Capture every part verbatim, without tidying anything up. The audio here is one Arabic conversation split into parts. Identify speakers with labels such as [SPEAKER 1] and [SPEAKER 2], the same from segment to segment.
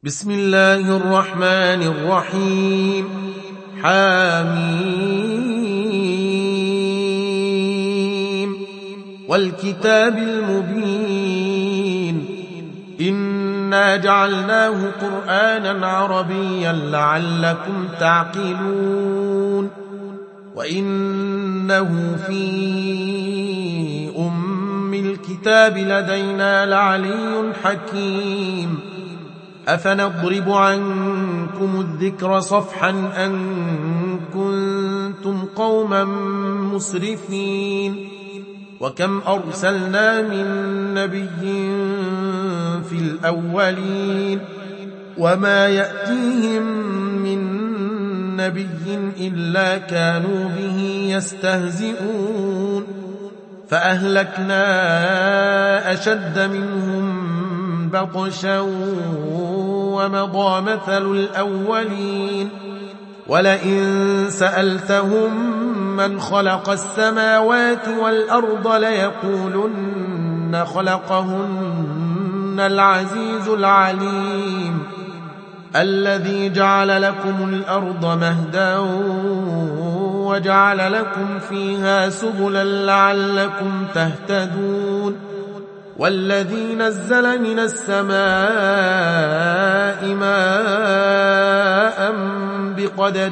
[SPEAKER 1] بسم الله الرحمن الرحيم. حاميم والكتاب المبين إنا جعلناه قرآنا عربيا لعلكم تعقلون وإنه في أم الكتاب لدينا لعلي حكيم أفنضرب عنكم الذكر صفحا أن كنتم قوما مسرفين وكم أرسلنا من نبي في الأولين وما يأتيهم من نبي إلا كانوا به يستهزئون فأهلكنا أشد منهم بطشا ومضى مثل الأولين ولئن سألتهم من خلق السماوات والأرض ليقولن خلقهن العزيز العليم الذي جعل لكم الأرض مهدا وجعل لكم فيها سبلا لعلكم تهتدون والذي نزل من السماء ماء بقدر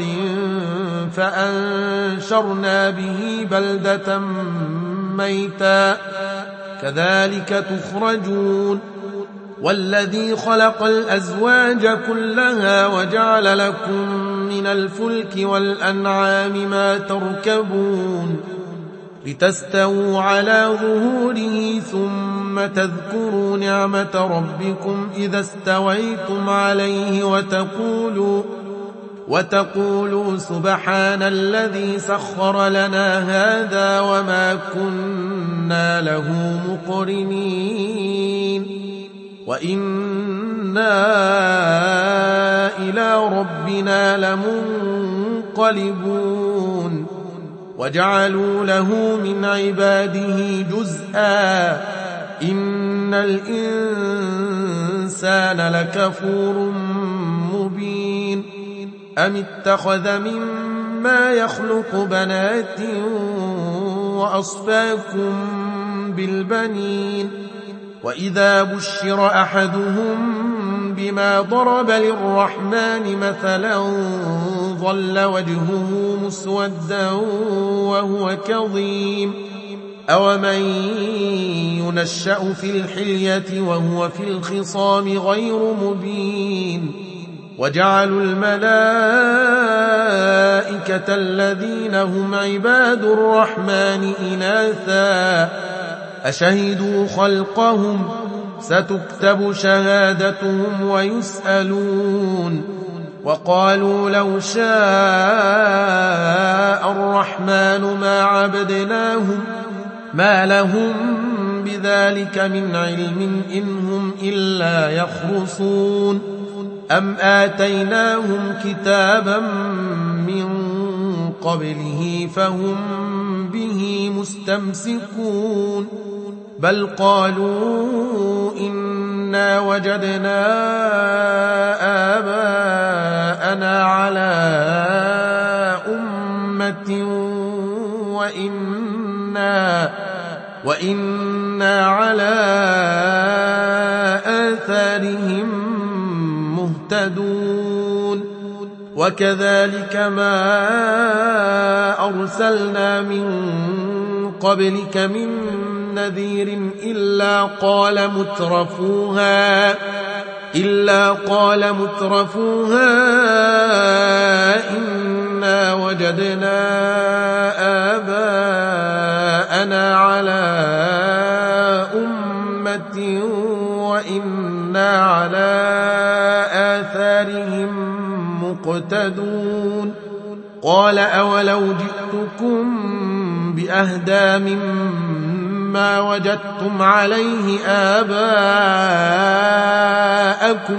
[SPEAKER 1] فأنشرنا به بلدة ميتا كذلك تخرجون والذي خلق الأزواج كلها وجعل لكم من الفلك والأنعام ما تركبون لتستووا على ظهوره ثم تذكروا نعمة ربكم إذا استويتم عليه وتقولوا, وتقولوا سبحان الذي سخر لنا هذا وما كنا له مقرنين وإنا إلى ربنا لمنقلبون وجعلوا له من عباده جزءا إن الإنسان لكفور مبين أم اتخذ مما يخلق بنات وأصفاكم بالبنين وإذا بشر أحدهم بما ضرب للرحمن مثلا ظل وجهه مسودا وهو كظيم أومن ينشأ في الحلية وهو في الخصام غير مبين وجعلوا الملائكة الذين هم عباد الرحمن إناثا أشهدوا خلقهم ستكتب شهادتهم ويسألون وقالوا لو شاء الرحمن ما عبدناهم ما لهم بذلك من علم إن هم إلا يخرصون أم آتيناهم كتابا من قبله فهم به مستمسكون بل قالوا إنا وجدنا آباءنا على أمة وإنا, وإنا على آثارهم مهتدون وكذلك ما أرسلنا من قبلك من نذير إلا قال مترفوها إلا قال مترفوها إنا وجدنا آباءنا على أمة وإنا على آثارهم مقتدون قال أولو جئتكم بأهدى مما وجدتم عليه آباءكم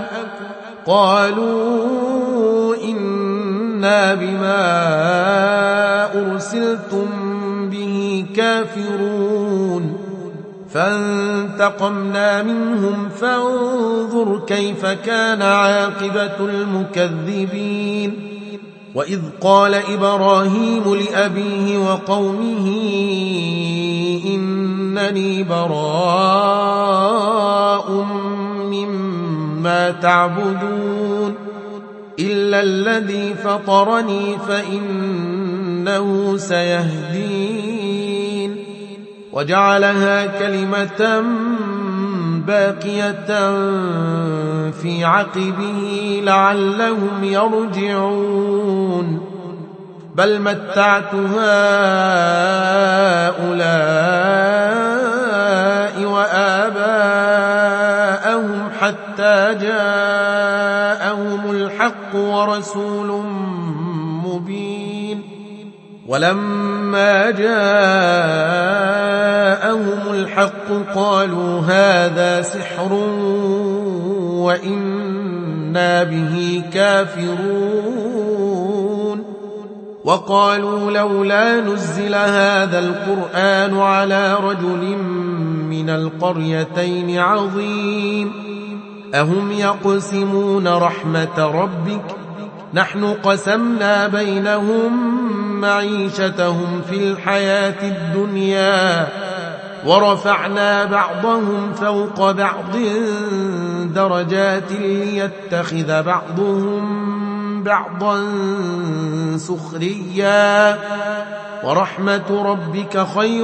[SPEAKER 1] قالوا إنا بما أرسلتم به كافرون فانتقمنا منهم فانظر كيف كان عاقبة المكذبين وإذ قال إبراهيم لأبيه وقومه إنني براء مما تعبدون إلا الذي فطرني فإنه سيهدين وجعلها كلمة باقية في عقبه لعلهم يرجعون بل متعت هؤلاء وآباءهم حتى جاءهم الحق ورسول مبين ولما جاءهم الحق قالوا هذا سحر وإنا به كافرون وقالوا لولا نزل هذا القرآن على رجل من القريتين عظيم أهم يقسمون رحمة ربك نحن قسمنا بينهم معيشتهم في الحياة الدنيا ورفعنا بعضهم فوق بعض درجات ليتخذ بعضهم بعضا سخريا ورحمة ربك خير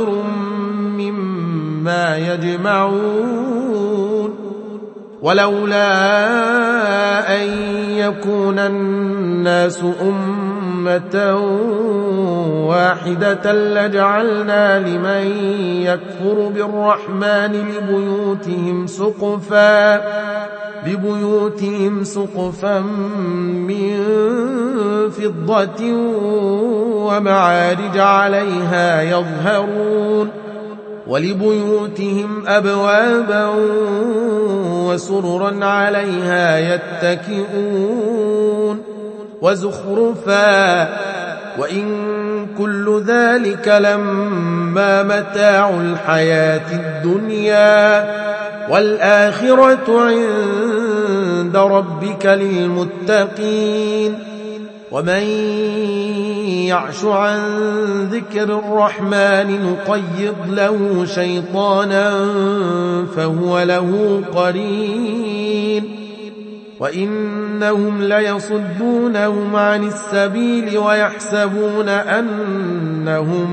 [SPEAKER 1] مما يجمعون ولولا أن يكون الناس أمة واحدة لجعلنا لمن يكفر بالرحمن لبيوتهم سقفا لبيوتهم سقفا من فضة ومعارج عليها يظهرون ولبيوتهم أبوابا وسررا عليها يتكئون وزخرفا وإن كل ذلك لما متاع الحياة الدنيا والآخرة عند ربك للمتقين ومن يعش عن ذكر الرحمن نقيض له شيطانا فهو له قرين وإنهم ليصدونهم عن السبيل ويحسبون أنهم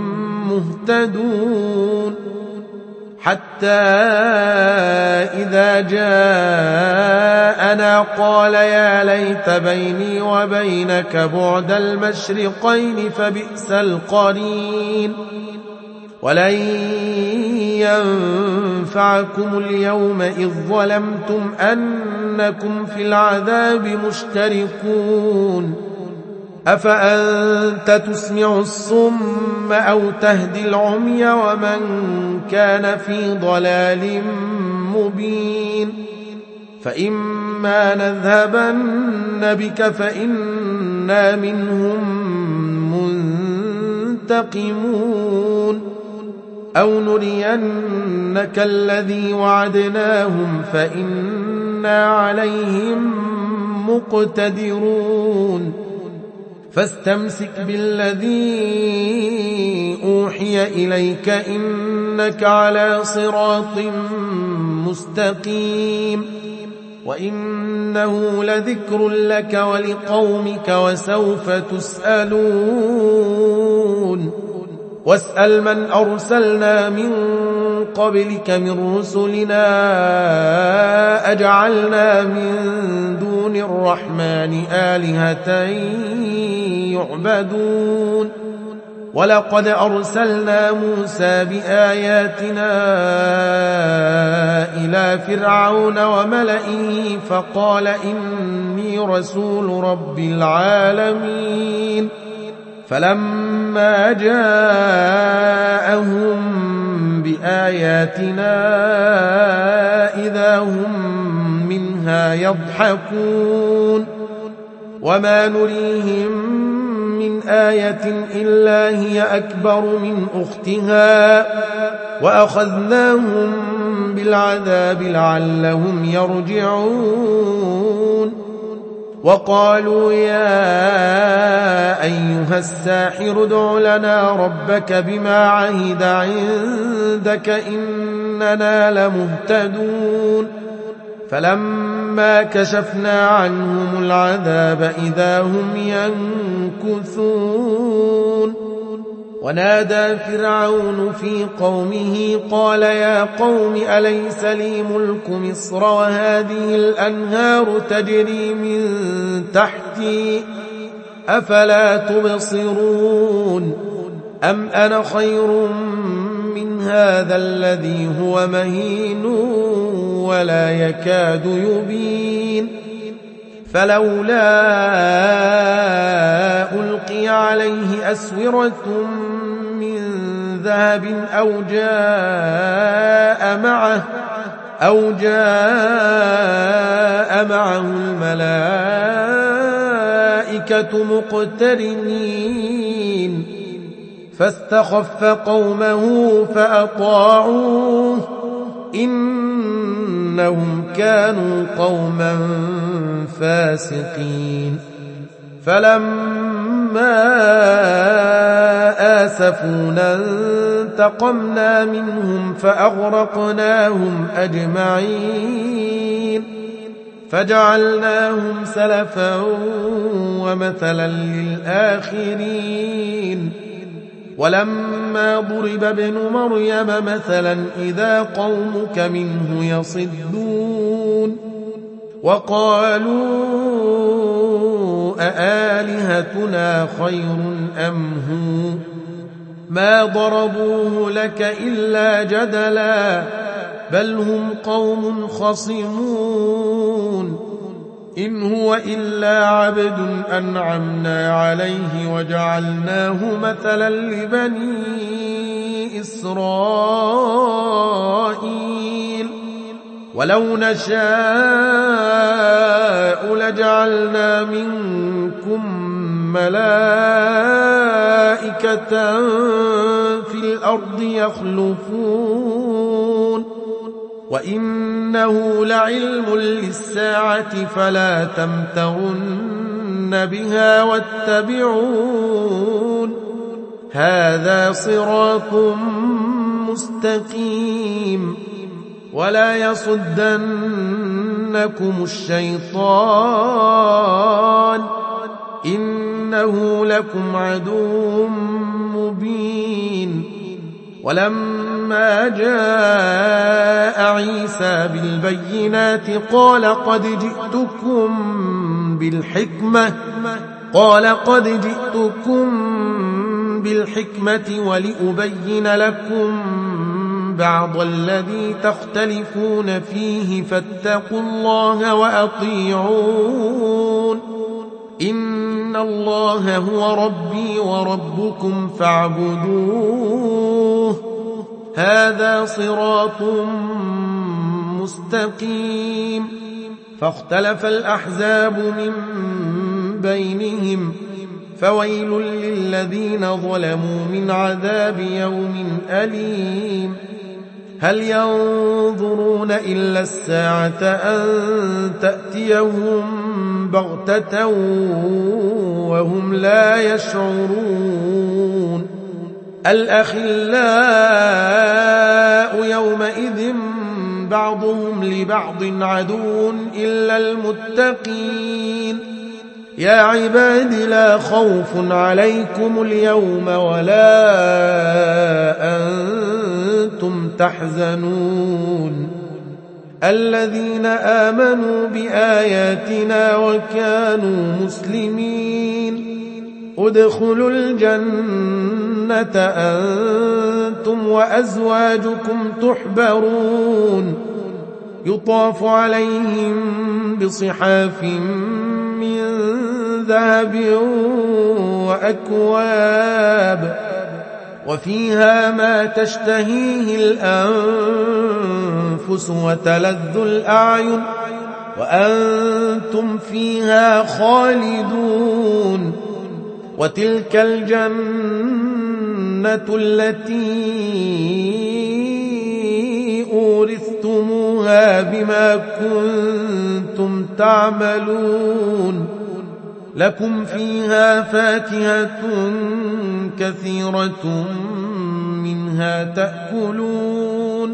[SPEAKER 1] مهتدون حتى إذا جاءنا قال يا ليت بيني وبينك بعد المشرقين فبئس القرين ولن ينفعكم اليوم إذ ظلمتم أنكم في العذاب مشتركون أفأنت تسمع الصم أو تهدي العمي ومن كان في ضلال مبين فإما نذهبن بك فإنا منهم منتقمون أو نرينك الذي وعدناهم فإنا عليهم مقتدرون فاستمسك بالذي أوحي إليك إنك على صراط مستقيم وإنه لذكر لك ولقومك وسوف تسألون واسأل من أرسلنا من قبلك من رسلنا أجعلنا من دون الرحمن آلهة يعبدون ولقد أرسلنا موسى بآياتنا إلى فرعون وملئه فقال إني رسول رب العالمين فلما جاءهم بآياتنا إذا هم منها يضحكون وما نريهم من آية إلا هي أكبر من أختها وأخذناهم بالعذاب لعلهم يرجعون وقالوا يا أيها الساحر ادع لنا ربك بما عهد عندك إننا لمهتدون فلما كشفنا عنهم العذاب إذا هم ينكثون ونادى فرعون في قومه قال يا قوم أليس لي ملك مصر وهذه الأنهار تجري من تحتي أفلا تبصرون أم أنا خير من هذا الذي هو مهين ولا يكاد يبين فلولا ألقي عليه أسورة من ذهب أو جاء معه أو جاء معه الملائكة مقترنين فاستخف قومه فأطاعوه إنهم كانوا قوما فاسقين فلما آسفونا انتقمنا منهم فأغرقناهم أجمعين فجعلناهم سلفا ومثلا للآخرين ولما ضرب ابن مريم مثلا إذا قومك منه يصدون وقالوا أآلهتنا خير أم هو ما ضربوه لك إلا جدلا بل هم قوم خصمون إن هو إلا عبد أنعمنا عليه وجعلناه مثلا لبني إسرائيل ولو نشاء لجعلنا منكم ملائكة في الأرض يخلفون وإنه لعلم للساعة فلا تمترن بها واتبعون هذا صراط مستقيم ولا يصدنكم الشيطان إنه لكم عدو مبين ولما جاء عيسى بالبينات قال قد جئتكم بالحكمة قال قد جئتكم بالحكمة ولأبين لكم بعض الذي تختلفون فيه فاتقوا الله وأطيعون إن الله هو ربي وربكم فاعبدوه هذا صراط مستقيم فاختلف الأحزاب من بينهم فويل للذين ظلموا من عذاب يوم أليم هل ينظرون إلا الساعة أن تأتيهم بغتة وهم لا يشعرون الأخلاء يومئذ بعضهم لبعض عدو إلا المتقين يا عباد لا خوف عليكم اليوم ولا أنتم تحزنون الذين آمنوا بآياتنا وكانوا مسلمين ادخلوا الجنة أنتم وأزواجكم تحبرون يطاف عليهم بصحاف من ذهب وأكواب وفيها ما تشتهيه الأنفس وتلذ الأعين وأنتم فيها خالدون وتلك الجنة التي فادخلوها بما كنتم تعملون لكم فيها فاكهة كثيرة منها تأكلون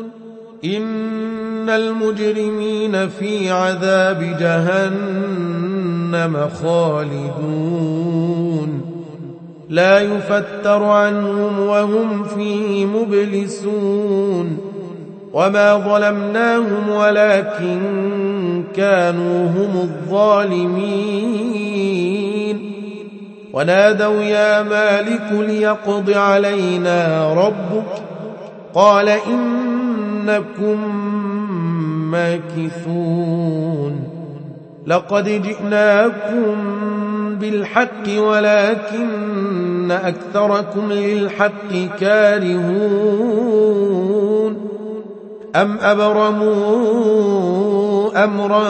[SPEAKER 1] إن المجرمين في عذاب جهنم خالدون لا يفتر عنهم وهم فيه مبلسون وما ظلمناهم ولكن كانوا هم الظالمين ونادوا يا مالك ليقض علينا ربك قال إنكم ماكثون لقد جئناكم بالحق ولكن أكثركم للحق كارهون أم أبرموا أمرا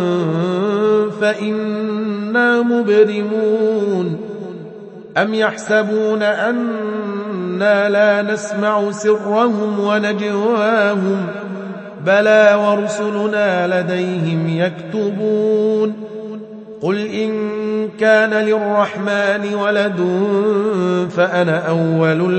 [SPEAKER 1] فإنا مبرمون أم يحسبون أنا لا نسمع سرهم ونجواهم بلى ورسلنا لديهم يكتبون قل إن كان للرحمن ولد فأنا أول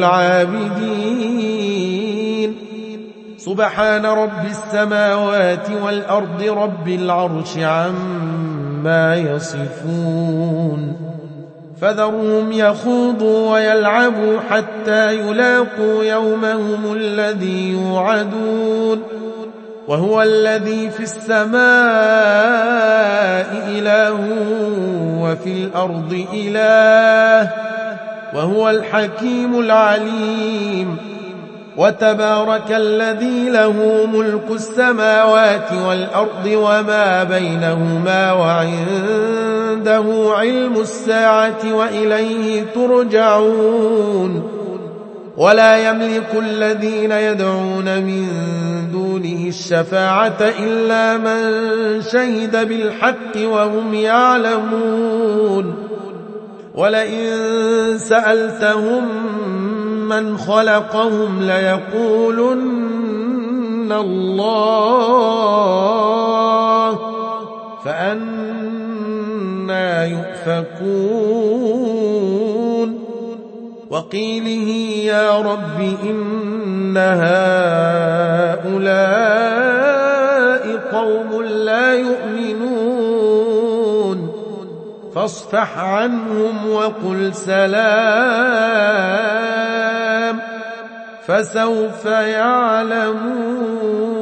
[SPEAKER 1] العابدين سبحان رب السماوات والأرض رب العرش عما يصفون فذرهم يخوضوا ويلعبوا حتى يلاقوا يومهم الذي يوعدون وهو الذي في السماء إله وفي الأرض إله وهو الحكيم العليم وتبارك الذي له ملك السماوات والأرض وما بينهما وعنده علم الساعة وإليه ترجعون ولا يملك الذين يدعون من دونه الشفاعة إلا من شهد بالحق وهم يعلمون ولئن سألتهم من خلقهم ليقولن الله فأنى يؤفكون وقيله يا رب إن هؤلاء قوم لا يؤمنون فاصفح عنهم وقل سلام فسوف يعلمون.